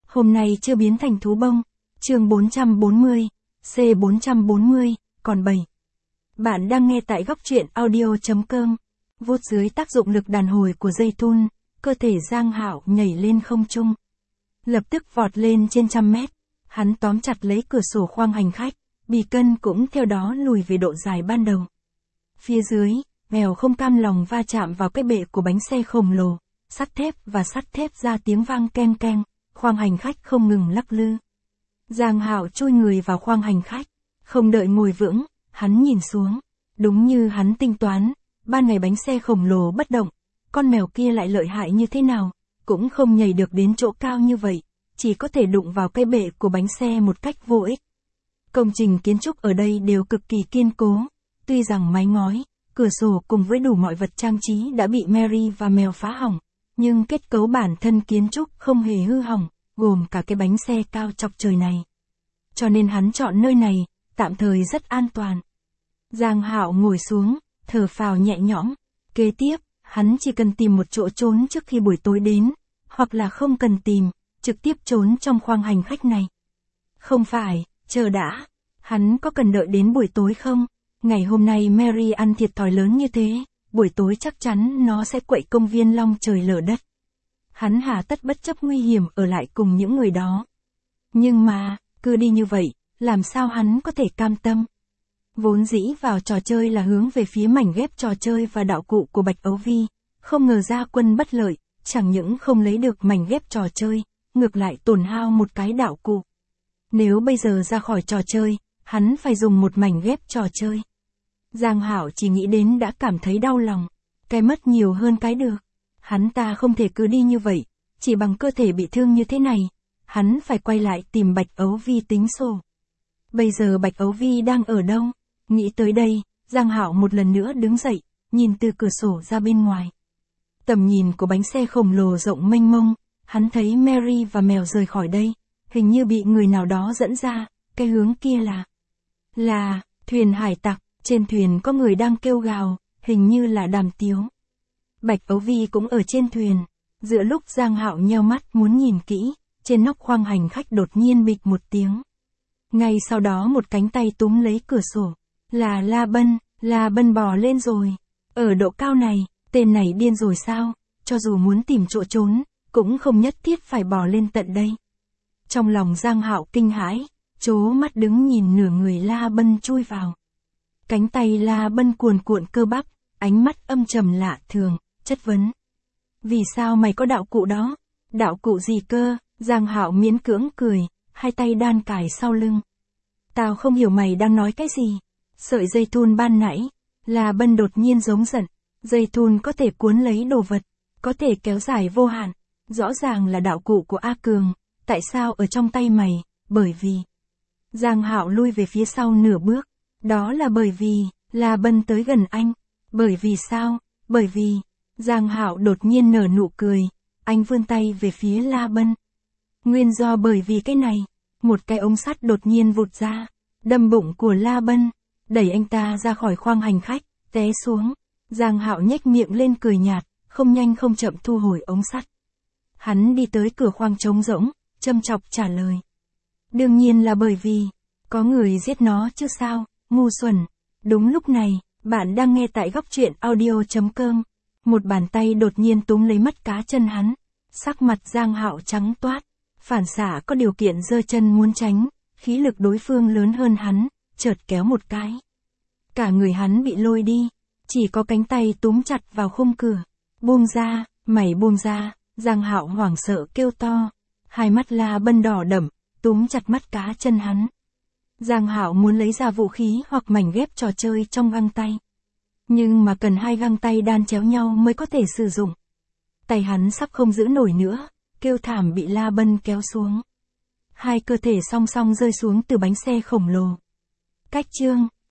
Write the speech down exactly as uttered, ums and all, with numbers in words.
Hôm nay chưa biến thành thú bông. Chương bốn trăm bốn mươi, C bốn trăm bốn mươi, còn bảy. Bạn đang nghe tại góc truyện audio.com. Vuốt dưới tác dụng lực đàn hồi của dây thun, cơ thể Giang Hạo nhảy lên không trung. Lập tức vọt lên trên trăm mét. Hắn tóm chặt lấy cửa sổ khoang hành khách, bì cân cũng theo đó lùi về độ dài ban đầu. Phía dưới, mèo không cam lòng va chạm vào cái bệ của bánh xe khổng lồ, sắt thép và sắt thép ra tiếng vang keng keng, khoang hành khách không ngừng lắc lư. Giang Hạo chui người vào khoang hành khách, không đợi ngồi vững, hắn nhìn xuống. Đúng như hắn tính toán, ban ngày bánh xe khổng lồ bất động, con mèo kia lại lợi hại như thế nào, cũng không nhảy được đến chỗ cao như vậy, chỉ có thể đụng vào cái bệ của bánh xe một cách vô ích. Công trình kiến trúc ở đây đều cực kỳ kiên cố, tuy rằng mái ngói, cửa sổ cùng với đủ mọi vật trang trí đã bị Mary và mèo phá hỏng, nhưng kết cấu bản thân kiến trúc không hề hư hỏng, gồm cả cái bánh xe cao chọc trời này. Cho nên hắn chọn nơi này, tạm thời rất an toàn. Giang Hạo ngồi xuống, thở phào nhẹ nhõm. Kế tiếp, hắn chỉ cần tìm một chỗ trốn trước khi buổi tối đến, hoặc là không cần tìm, trực tiếp trốn trong khoang hành khách này. Không phải, chờ đã, hắn có cần đợi đến buổi tối không? Ngày hôm nay Mary ăn thiệt thòi lớn như thế, buổi tối chắc chắn nó sẽ quậy công viên long trời lở đất. Hắn hà tất bất chấp nguy hiểm ở lại cùng những người đó. Nhưng mà, cứ đi như vậy, làm sao hắn có thể cam tâm? Vốn dĩ vào trò chơi là hướng về phía mảnh ghép trò chơi và đạo cụ của Bạch Ấu Vi, không ngờ ra quân bất lợi, chẳng những không lấy được mảnh ghép trò chơi, ngược lại tổn hao một cái đạo cụ. Nếu bây giờ ra khỏi trò chơi, hắn phải dùng một mảnh ghép trò chơi. Giang Hạo chỉ nghĩ đến đã cảm thấy đau lòng, cái mất nhiều hơn cái được. Hắn ta không thể cứ đi như vậy, chỉ bằng cơ thể bị thương như thế này, hắn phải quay lại tìm Bạch Ấu Vi tính sổ. Bây giờ Bạch Ấu Vi đang ở đâu? Nghĩ tới đây, Giang Hạo một lần nữa đứng dậy, nhìn từ cửa sổ ra bên ngoài. Tầm nhìn của bánh xe khổng lồ rộng mênh mông, hắn thấy Mary và mèo rời khỏi đây, hình như bị người nào đó dẫn ra, cái hướng kia là... Là, thuyền hải tặc, trên thuyền có người đang kêu gào, hình như là Đàm Tiếu. Bạch Ấu Vi cũng ở trên thuyền, giữa lúc Giang Hạo nheo mắt muốn nhìn kỹ, trên nóc khoang hành khách đột nhiên bịch một tiếng. Ngay sau đó một cánh tay túm lấy cửa sổ, là La Bân, La Bân bò lên rồi. Ở độ cao này, tên này điên rồi sao, cho dù muốn tìm chỗ trốn, cũng không nhất thiết phải bò lên tận đây. Trong lòng Giang Hạo kinh hãi, trố mắt đứng nhìn nửa người La Bân chui vào. Cánh tay La Bân cuồn cuộn cơ bắp, ánh mắt âm trầm lạ thường, chất vấn. Vì sao mày có đạo cụ đó? Đạo cụ gì cơ? Giang Hạo miễn cưỡng cười, hai tay đan cài sau lưng. Tao không hiểu mày đang nói cái gì. Sợi dây thun ban nãy, La Bân đột nhiên giống giận. Dây thun có thể cuốn lấy đồ vật, có thể kéo dài vô hạn. Rõ ràng là đạo cụ của A Cường, tại sao ở trong tay mày? Bởi vì... Giang Hạo lui về phía sau nửa bước. Đó là bởi vì, La Bân tới gần anh. Bởi vì sao? Bởi vì... Giang Hạo đột nhiên nở nụ cười. Anh vươn tay về phía La Bân. Nguyên do bởi vì cái này. Một cái ống sắt đột nhiên vụt ra, đâm bụng của La Bân, đẩy anh ta ra khỏi khoang hành khách, té xuống. Giang Hạo nhếch miệng lên cười nhạt, không nhanh không chậm thu hồi ống sắt. Hắn đi tới cửa khoang trống rỗng, châm chọc trả lời. Đương nhiên là bởi vì, có người giết nó chứ sao, ngu xuẩn. Đúng lúc này, bạn đang nghe tại góc truyện audio.com. Một bàn tay đột nhiên túm lấy mắt cá chân hắn. Sắc mặt Giang Hạo trắng toát, phản xạ có điều kiện giơ chân muốn tránh, khí lực đối phương lớn hơn hắn, chợt kéo một cái. Cả người hắn bị lôi đi, chỉ có cánh tay túm chặt vào khung cửa. Buông ra, mày buông ra, Giang Hạo hoảng sợ kêu to. Hai mắt La Bân đỏ đẫm, túm chặt mắt cá chân hắn. Giang Hạo muốn lấy ra vũ khí hoặc mảnh ghép trò chơi trong găng tay. Nhưng mà cần hai găng tay đan chéo nhau mới có thể sử dụng. Tay hắn sắp không giữ nổi nữa, kêu thảm bị La Bân kéo xuống. Hai cơ thể song song rơi xuống từ bánh xe khổng lồ. Cách chương